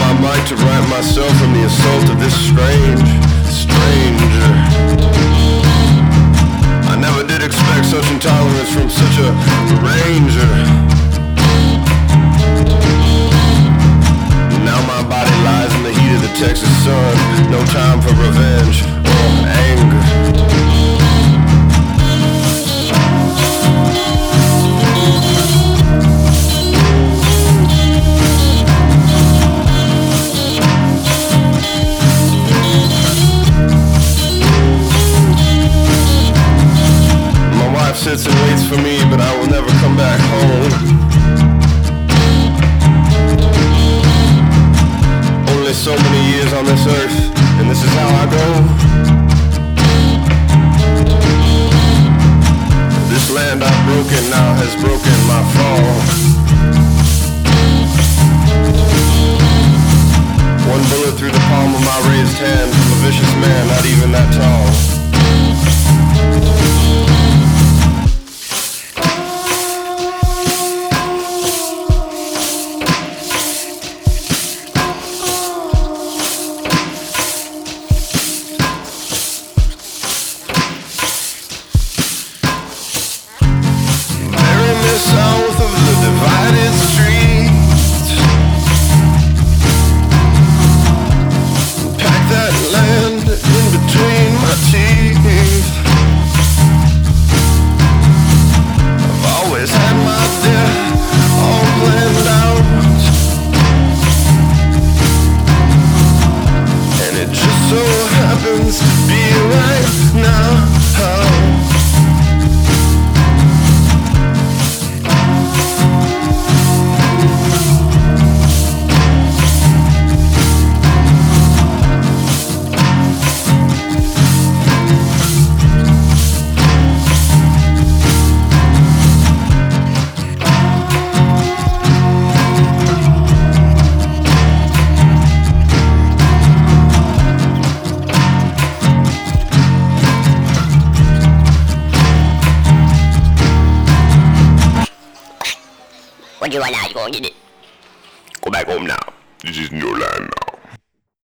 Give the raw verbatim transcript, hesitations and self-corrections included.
my mic to right myself from the assault of this strange stranger. I never did expect such intolerance from such a ranger. Now my body lies in the heat of the Texas sun. No time for revenge or anger. Sits and waits for me, but I will never come back home. Only so many years on this earth, and this is how I go. This land I've broken now has broken my fall. One bullet through the palm of my raised hand from a vicious man not even that tall. South of the divided streets, pack that land in between my teeth. I've always had my death all planned out, and it just so happens to be right now. What do you want now? You gonna get it? Go back home now. This is your land now.